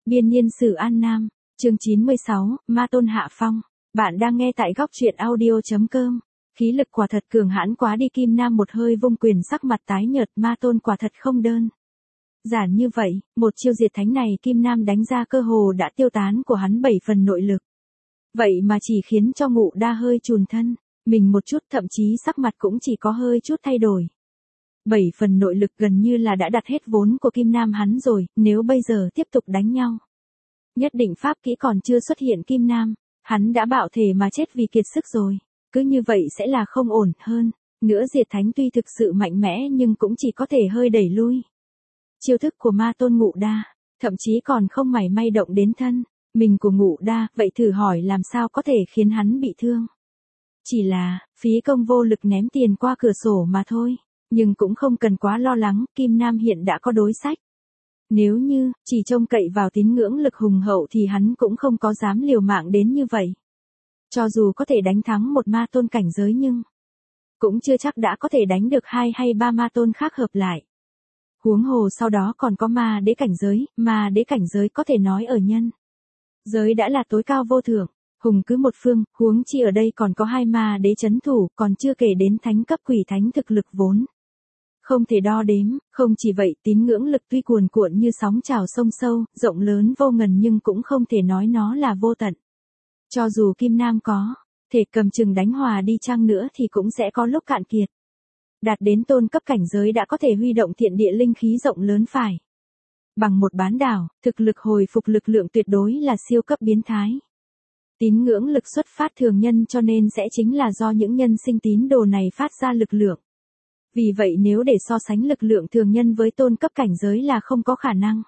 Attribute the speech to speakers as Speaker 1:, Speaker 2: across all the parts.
Speaker 1: Biên niên sử An Nam, chương 96, Ma Tôn hạ phong. Bạn đang nghe tại góc truyện audio.com. Khí lực quả thật cường hãn quá đi. Kim Nam một hơi vung quyền, sắc mặt tái nhợt. Ma Tôn quả thật không đơn giản như vậy, một chiêu diệt thánh này Kim Nam đánh ra cơ hồ đã tiêu tán của hắn 7 phần nội lực. Vậy mà chỉ khiến cho Ngụ Đa hơi chùn thân, mình một chút, thậm chí sắc mặt cũng chỉ có hơi chút thay đổi. 7 phần nội lực gần như là đã đặt hết vốn của Kim Nam hắn rồi, nếu bây giờ tiếp tục đánh nhau. Nhất định pháp kỹ còn chưa xuất hiện Kim Nam, hắn đã bạo thể mà chết vì kiệt sức rồi. Cứ như vậy sẽ là không ổn hơn. Nữa diệt thánh tuy thực sự mạnh mẽ nhưng cũng chỉ có thể hơi đẩy lui. Chiêu thức của Ma Tôn Ngụ Đa, thậm chí còn không mảy may động đến thân mình của Ngụ Đa, vậy thử hỏi làm sao có thể khiến hắn bị thương. Chỉ là, phí công vô lực ném tiền qua cửa sổ mà thôi. Nhưng cũng không cần quá lo lắng, Kim Nam hiện đã có đối sách. Nếu như, chỉ trông cậy vào tín ngưỡng lực hùng hậu thì hắn cũng không có dám liều mạng đến như vậy. Cho dù có thể đánh thắng một ma tôn cảnh giới nhưng cũng chưa chắc đã có thể đánh được 2 hay 3 ma tôn khác hợp lại. Huống hồ sau đó còn có ma đế cảnh giới có thể nói ở nhân giới đã là tối cao vô thượng, hùng cứ một phương, huống chi ở đây còn có 2 ma đế chấn thủ, còn chưa kể đến thánh cấp quỷ thánh thực lực vốn không thể đo đếm. Không chỉ vậy, tín ngưỡng lực tuy cuồn cuộn như sóng trào sông sâu, rộng lớn vô ngần nhưng cũng không thể nói nó là vô tận. Cho dù Kim Nam có thể cầm chừng đánh hòa đi chăng nữa thì cũng sẽ có lúc cạn kiệt. Đạt đến tôn cấp cảnh giới đã có thể huy động thiện địa linh khí rộng lớn phải. Bằng một bán đảo, thực lực hồi phục lực lượng tuyệt đối là siêu cấp biến thái. Tín ngưỡng lực xuất phát thường nhân cho nên sẽ chính là do những nhân sinh tín đồ này phát ra lực lượng. Vì vậy nếu để so sánh lực lượng thường nhân với tôn cấp cảnh giới là không có khả năng.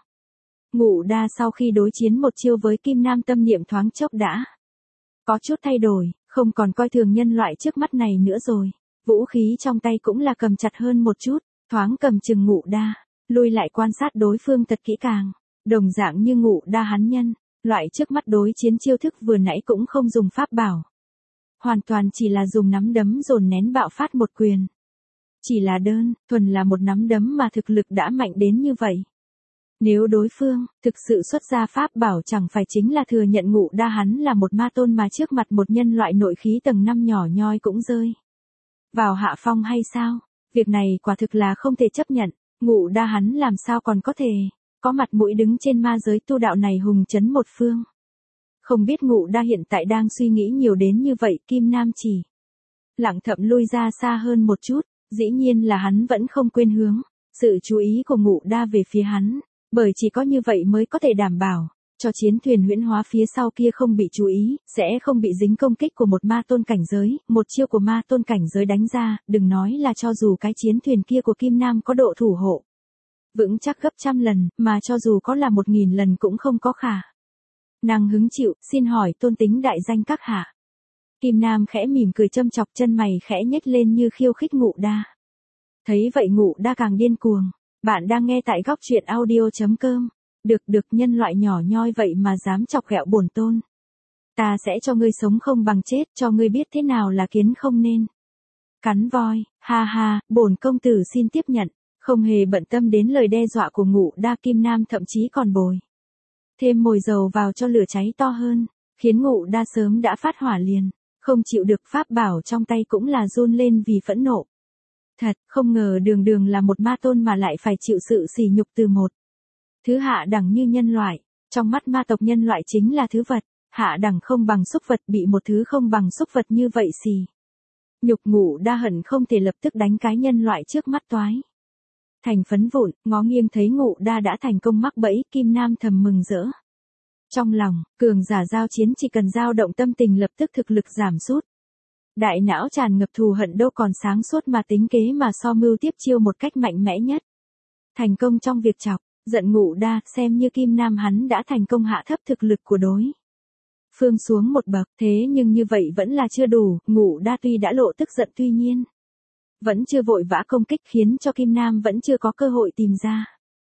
Speaker 1: Ngụ Đa sau khi đối chiến một chiêu với Kim Nam tâm niệm thoáng chốc đã có chút thay đổi, không còn coi thường nhân loại trước mắt này nữa rồi. Vũ khí trong tay cũng là cầm chặt hơn một chút, thoáng cầm chừng Ngụ Đa, lui lại quan sát đối phương thật kỹ càng. Đồng dạng như Ngụ Đa hắn nhân, loại trước mắt đối chiến chiêu thức vừa nãy cũng không dùng pháp bảo. Hoàn toàn chỉ là dùng nắm đấm dồn nén bạo phát một quyền. Chỉ là đơn thuần là một nắm đấm mà thực lực đã mạnh đến như vậy. Nếu đối phương thực sự xuất ra pháp bảo chẳng phải chính là thừa nhận Ngụ Đa hắn là một ma tôn mà trước mặt một nhân loại nội khí tầng 5 nhỏ nhoi cũng rơi vào hạ phong hay sao? Việc này quả thực là không thể chấp nhận. Ngụ Đa hắn làm sao còn có thể có mặt mũi đứng trên ma giới tu đạo này hùng chấn một phương. Không biết Ngụ Đa hiện tại đang suy nghĩ nhiều đến như vậy. Kim Nam chỉ lặng thầm lui ra xa hơn một chút. Dĩ nhiên là hắn vẫn không quên hướng sự chú ý của Ngụ Đa về phía hắn, bởi chỉ có như vậy mới có thể đảm bảo cho chiến thuyền huyễn hóa phía sau kia không bị chú ý, sẽ không bị dính công kích của một ma tôn cảnh giới. Một chiêu của ma tôn cảnh giới đánh ra, đừng nói là cho dù cái chiến thuyền kia của Kim Nam có độ thủ hộ vững chắc gấp trăm lần, mà cho dù có là 1000 lần cũng không có khả năng hứng chịu. Xin hỏi tôn tính đại danh các hạ. Kim Nam khẽ mỉm cười châm chọc, chân mày khẽ nhếch lên như khiêu khích Ngụ Đa. Thấy vậy Ngụ Đa càng điên cuồng. Bạn đang nghe tại góc truyện audio.com. Được nhân loại nhỏ nhoi vậy mà dám chọc ghẹo bổn tôn. Ta sẽ cho ngươi sống không bằng chết, cho ngươi biết thế nào là kiến không nên cắn voi. Ha ha, bổn công tử xin tiếp nhận. Không hề bận tâm đến lời đe dọa của Ngụ Đa, Kim Nam thậm chí còn bồi thêm mồi dầu vào cho lửa cháy to hơn, khiến Ngụ Đa sớm đã phát hỏa liền. Không chịu được, pháp bảo trong tay cũng là run lên vì phẫn nộ. Thật, không ngờ đường là một ma tôn mà lại phải chịu sự sỉ nhục từ một thứ hạ đẳng như nhân loại. Trong mắt ma tộc nhân loại chính là thứ vật hạ đẳng không bằng súc vật, bị một thứ không bằng súc vật như vậy xì nhục. Ngụ Đa hận không thể lập tức đánh cái nhân loại trước mắt toái thành phấn vụn. Ngó nghiêng thấy Ngụ Đa đã thành công mắc bẫy, Kim Nam thầm mừng rỡ. Trong lòng, cường giả giao chiến chỉ cần dao động tâm tình lập tức thực lực giảm sút. Đại não tràn ngập thù hận đâu còn sáng suốt mà tính kế mà so mưu tiếp chiêu một cách mạnh mẽ nhất. Thành công trong việc chọc giận Ngụ Đa, xem như Kim Nam hắn đã thành công hạ thấp thực lực của đối phương xuống một bậc. Thế nhưng như vậy vẫn là chưa đủ. Ngụ Đa tuy đã lộ tức giận tuy nhiên vẫn chưa vội vã công kích, khiến cho Kim Nam vẫn chưa có cơ hội tìm ra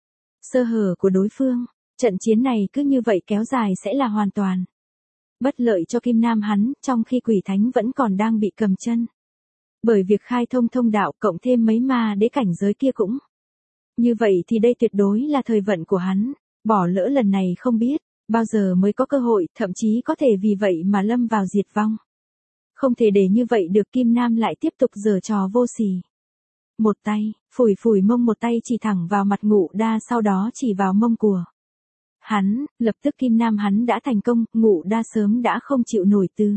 Speaker 1: sơ hở của đối phương. Trận chiến này cứ như vậy kéo dài sẽ là hoàn toàn bất lợi cho Kim Nam hắn, trong khi quỷ thánh vẫn còn đang bị cầm chân. Bởi việc khai thông đạo cộng thêm mấy ma đế cảnh giới kia cũng như vậy thì đây tuyệt đối là thời vận của hắn. Bỏ lỡ lần này không biết Bao giờ mới có cơ hội, thậm chí có thể vì vậy mà lâm vào diệt vong. Không thể để như vậy được, Kim Nam lại tiếp tục giở trò vô sỉ. Một tay, phủi phủi mông, một tay chỉ thẳng vào mặt Ngụ Đa, sau đó chỉ vào mông của hắn, lập tức Kim Nam hắn đã thành công, Ngụ Đa sớm đã không chịu nổi từ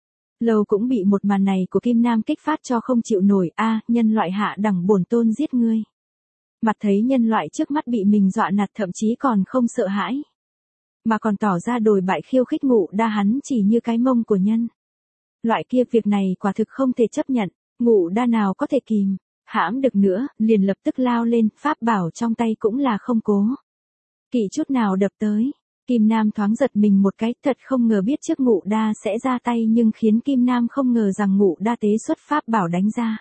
Speaker 1: lâu cũng bị một màn này của Kim Nam kích phát cho không chịu nổi. Nhân loại hạ đẳng, bổn tôn giết ngươi. Mặt thấy nhân loại trước mắt bị mình dọa nạt, thậm chí còn không sợ hãi, mà còn tỏ ra đồi bại khiêu khích Ngụ Đa hắn chỉ như cái mông của nhân loại kia, việc này quả thực không thể chấp nhận. Ngụ Đa nào có thể kìm hãm được nữa, liền lập tức lao lên, pháp bảo trong tay cũng là không cố kỵ chút nào đập tới. Kim Nam thoáng giật mình một cái, thật không ngờ biết trước Ngụ Đa sẽ ra tay, nhưng khiến Kim Nam không ngờ rằng Ngụ Đa tế xuất pháp bảo đánh ra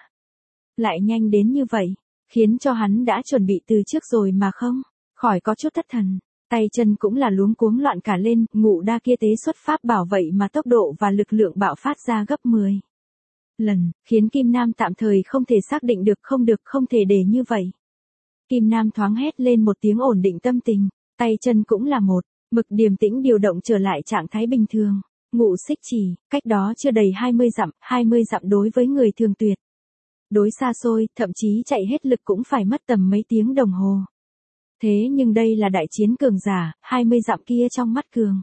Speaker 1: lại nhanh đến như vậy, khiến cho hắn đã chuẩn bị từ trước rồi mà không khỏi có chút thất thần. Tay chân cũng là luống cuống loạn cả lên, Ngụ Đa kia tế xuất pháp bảo vậy mà tốc độ và lực lượng bạo phát ra gấp 10 lần, khiến Kim Nam tạm thời không thể xác định được, không thể để như vậy. Kim Nam thoáng hét lên một tiếng, ổn định tâm tình, tay chân cũng là một mực điềm tĩnh điều động trở lại trạng thái bình thường. Ngụ Xích Chỉ, cách đó chưa đầy 20 dặm đối với người thường tuyệt đối xa xôi, thậm chí chạy hết lực cũng phải mất tầm mấy tiếng đồng hồ. Thế nhưng đây là đại chiến cường giả, 20 dặm kia trong mắt cường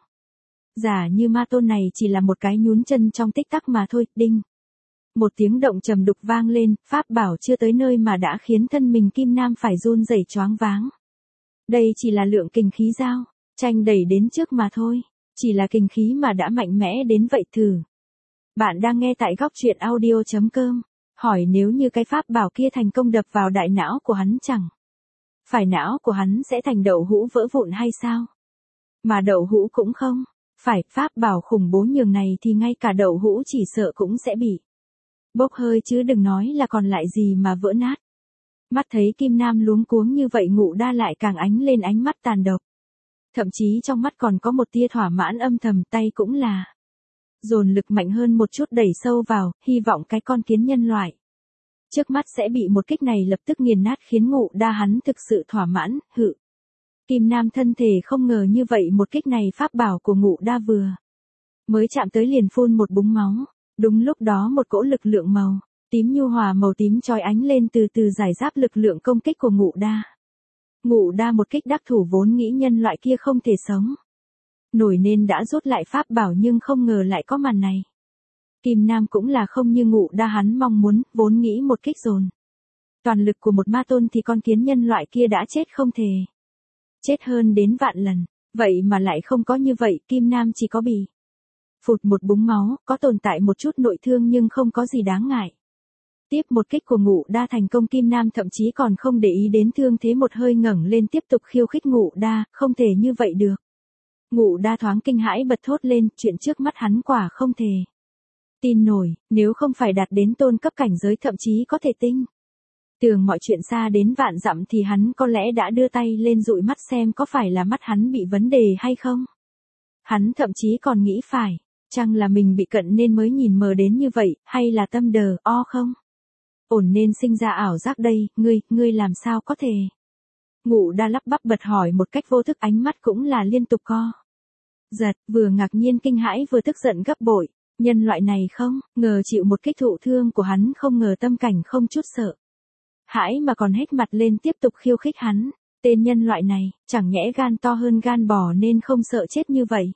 Speaker 1: giả như Ma Tôn này chỉ là một cái nhún chân trong tích tắc mà thôi. Đinh, một tiếng động trầm đục vang lên, pháp bảo chưa tới nơi mà đã khiến thân mình Kim Nam phải run rẩy choáng váng. Đây chỉ là lượng kình khí giao tranh đẩy đến trước mà thôi, chỉ là kình khí mà đã mạnh mẽ đến vậy thử. Bạn đang nghe tại góc truyện audio.com. Hỏi nếu như cái pháp bảo kia thành công đập vào đại não của hắn, chẳng phải não của hắn sẽ thành đậu hũ vỡ vụn hay sao? Mà đậu hũ cũng không phải, pháp bảo khủng bố nhường này thì ngay cả đậu hũ chỉ sợ cũng sẽ bị bốc hơi chứ đừng nói là còn lại gì mà vỡ nát. Mắt thấy Kim Nam luống cuống như vậy, Ngụ Đa lại càng ánh lên ánh mắt tàn độc. Thậm chí trong mắt còn có một tia thỏa mãn âm thầm, tay cũng là dồn lực mạnh hơn một chút đẩy sâu vào, hy vọng cái con kiến nhân loại trước mắt sẽ bị một kích này lập tức nghiền nát, khiến Ngụ Đa hắn thực sự thỏa mãn. Kim Nam thân thể không ngờ như vậy, một kích này pháp bảo của Ngụ Đa vừa mới chạm tới liền phun một búng máu. Đúng lúc đó một cỗ lực lượng màu tím nhu hòa, màu tím chói ánh lên, từ từ giải giáp lực lượng công kích của Ngụ Đa. Ngụ Đa một kích đắc thủ, vốn nghĩ nhân loại kia không thể sống nổi nên đã rút lại pháp bảo, nhưng không ngờ lại có màn này. Kim Nam cũng là không như Ngụ Đa hắn mong muốn, vốn nghĩ một kích dồn toàn lực của một Ma Tôn thì con kiến nhân loại kia đã chết không thể chết hơn đến vạn lần, vậy mà lại không có như vậy. Kim Nam chỉ có bị phụt một búng máu, có tồn tại một chút nội thương nhưng không có gì đáng ngại. Tiếp một kích của Ngụ Đa thành công, Kim Nam thậm chí còn không để ý đến thương thế, một hơi ngẩng lên tiếp tục khiêu khích Ngụ Đa. Không thể như vậy được. Ngụ Đa thoáng kinh hãi bật thốt lên, chuyện trước mắt hắn quả không thể tin nổi, nếu không phải đạt đến tôn cấp cảnh giới, thậm chí có thể tinh tường mọi chuyện xa đến vạn dặm, thì hắn có lẽ đã đưa tay lên dụi mắt xem có phải là mắt hắn bị vấn đề hay không. Hắn thậm chí còn nghĩ phải chăng là mình bị cận nên mới nhìn mờ đến như vậy, hay là tâm đờ không ổn nên sinh ra ảo giác đây. Ngươi làm sao có thể? Ngụ Đa lắp bắp bật hỏi một cách vô thức, ánh mắt cũng là liên tục co giật, vừa ngạc nhiên kinh hãi vừa tức giận gấp bội. Nhân loại này không ngờ chịu một kích thụ thương của hắn, không ngờ tâm cảnh không chút sợ hãi mà còn hết mặt lên tiếp tục khiêu khích hắn. Tên nhân loại này chẳng nhẽ gan to hơn gan bò nên không sợ chết như vậy.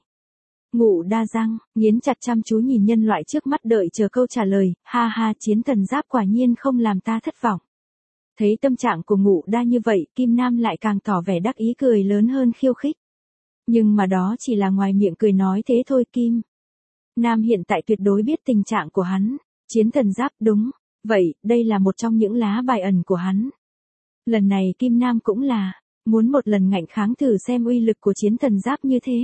Speaker 1: Ngụ Đa răng nghiến chặt, chăm chú nhìn nhân loại trước mắt đợi chờ câu trả lời. Ha, chiến thần giáp quả nhiên không làm ta thất vọng. Thấy tâm trạng của Ngụ Đa như vậy, Kim Nam lại càng tỏ vẻ đắc ý, cười lớn hơn khiêu khích. Nhưng mà đó chỉ là ngoài miệng cười nói thế thôi. Kim Nam hiện tại tuyệt đối biết tình trạng của hắn. Chiến thần giáp, đúng vậy, đây là một trong những lá bài ẩn của hắn. Lần này Kim Nam cũng là muốn một lần ngạnh kháng thử xem uy lực của chiến thần giáp như thế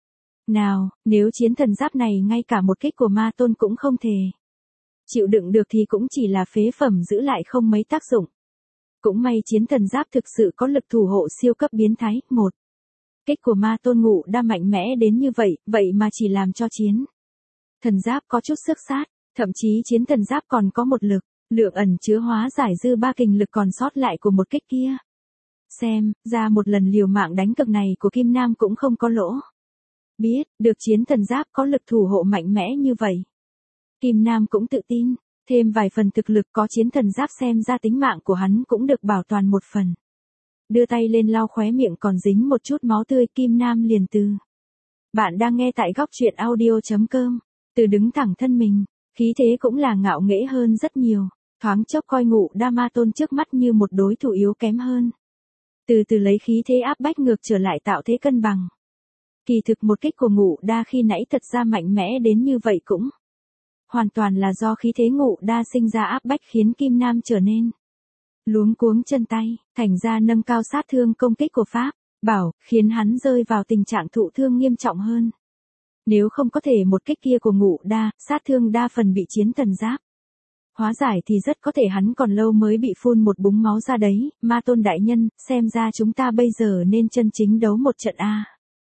Speaker 1: nào. Nếu chiến thần giáp này ngay cả một kích của Ma Tôn cũng không thể chịu đựng được thì cũng chỉ là phế phẩm, giữ lại không mấy tác dụng. Cũng may chiến thần giáp thực sự có lực thủ hộ siêu cấp biến thái. Một kích của Ma Tôn Ngụ Đa mạnh mẽ đến như vậy mà chỉ làm cho chiến thần giáp có chút sức sát. Thậm chí chiến thần giáp còn có một lực lượng ẩn chứa hóa giải dư ba kình lực còn sót lại của một kích kia. Xem ra một lần liều mạng đánh cực này của Kim Nam cũng không có lỗ. Biết, được chiến thần giáp có lực thủ hộ mạnh mẽ như vậy. Kim Nam cũng tự tin, thêm vài phần thực lực có chiến thần giáp xem ra tính mạng của hắn cũng được bảo toàn một phần. Đưa tay lên lau khóe miệng còn dính một chút máu tươi, Kim Nam liền từ. Bạn đang nghe tại góc truyện audio.com. Từ đứng thẳng thân mình, khí thế cũng là ngạo nghễ hơn rất nhiều, thoáng chốc coi Ngụ Đa Ma Tôn trước mắt như một đối thủ yếu kém hơn. Từ từ lấy khí thế áp bách ngược trở lại tạo thế cân bằng. Kỳ thực một kích của Ngụ Đa khi nãy thật ra mạnh mẽ đến như vậy cũng hoàn toàn là do khí thế Ngụ Đa sinh ra áp bách khiến Kim Nam trở nên luống cuống chân tay, thành ra nâng cao sát thương công kích của Pháp Bảo, khiến hắn rơi vào tình trạng thụ thương nghiêm trọng hơn. Nếu không có thể một kích kia của Ngụ Đa, sát thương đa phần bị chiến thần giáp hóa giải thì rất có thể hắn còn lâu mới bị phun một búng máu ra đấy. Ma Tôn đại nhân, xem ra chúng ta bây giờ nên chân chính đấu một trận a.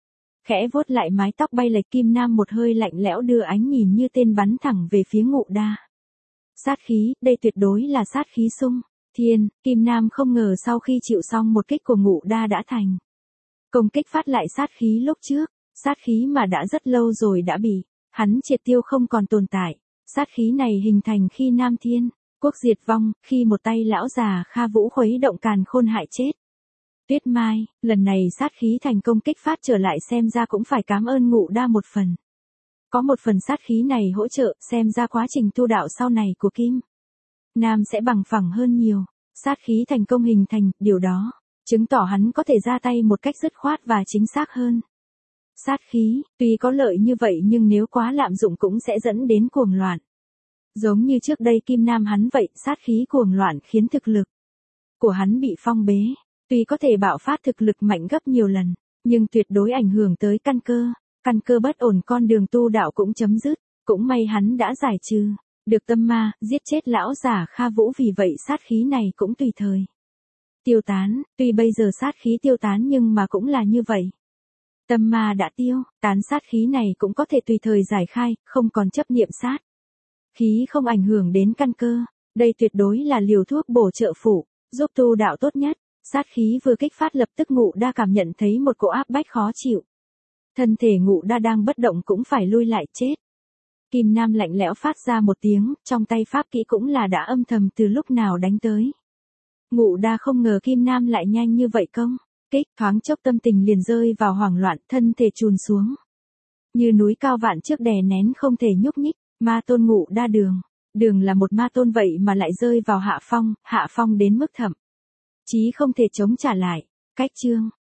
Speaker 1: Khẽ vuốt lại mái tóc bay lệch, Kim Nam một hơi lạnh lẽo đưa ánh nhìn như tên bắn thẳng về phía Ngụ Đa. Sát khí, đây tuyệt đối là sát khí sung thiên. Kim Nam không ngờ sau khi chịu xong một kích của Ngụ Đa đã thành công kích phát lại sát khí lúc trước, sát khí mà đã rất lâu rồi đã bị hắn triệt tiêu không còn tồn tại. Sát khí này hình thành khi Nam Thiên Quốc diệt vong, khi một tay lão già Kha Vũ khuấy động càn khôn hại chết Tuyết Mai, lần này sát khí thành công kích phát trở lại, xem ra cũng phải cảm ơn Ngụ Đa một phần. Có một phần sát khí này hỗ trợ, xem ra quá trình tu đạo sau này của Kim Nam sẽ bằng phẳng hơn nhiều. Sát khí thành công hình thành, điều đó chứng tỏ hắn có thể ra tay một cách dứt khoát và chính xác hơn. Sát khí, tuy có lợi như vậy nhưng nếu quá lạm dụng cũng sẽ dẫn đến cuồng loạn. Giống như trước đây Kim Nam hắn vậy, sát khí cuồng loạn khiến thực lực của hắn bị phong bế. Tuy có thể bạo phát thực lực mạnh gấp nhiều lần, nhưng tuyệt đối ảnh hưởng tới căn cơ bất ổn, con đường tu đạo cũng chấm dứt. Cũng may hắn đã giải trừ được tâm ma, giết chết lão giả Kha Vũ, vì vậy sát khí này cũng tùy thời tiêu tán. Tuy bây giờ sát khí tiêu tán nhưng mà cũng là như vậy. Tâm ma đã tiêu tán, sát khí này cũng có thể tùy thời giải khai, không còn chấp niệm sát khí, không ảnh hưởng đến căn cơ. Đây tuyệt đối là liều thuốc bổ trợ phụ, giúp tu đạo tốt nhất. Sát khí vừa kích phát lập tức Ngụ Đa cảm nhận thấy một cỗ áp bách khó chịu. Thân thể Ngụ Đa đang bất động cũng phải lui lại chết. Kim Nam lạnh lẽo phát ra một tiếng, trong tay pháp kỹ cũng là đã âm thầm từ lúc nào đánh tới. Ngụ Đa không ngờ Kim Nam lại nhanh như vậy công kích, thoáng chốc tâm tình liền rơi vào hoảng loạn, thân thể chùn xuống. Như núi cao vạn trước đè nén không thể nhúc nhích. Ma Tôn Ngụ Đa đường là một ma tôn vậy mà lại rơi vào hạ phong đến mức thậm chí không thể chống trả lại. Cách chương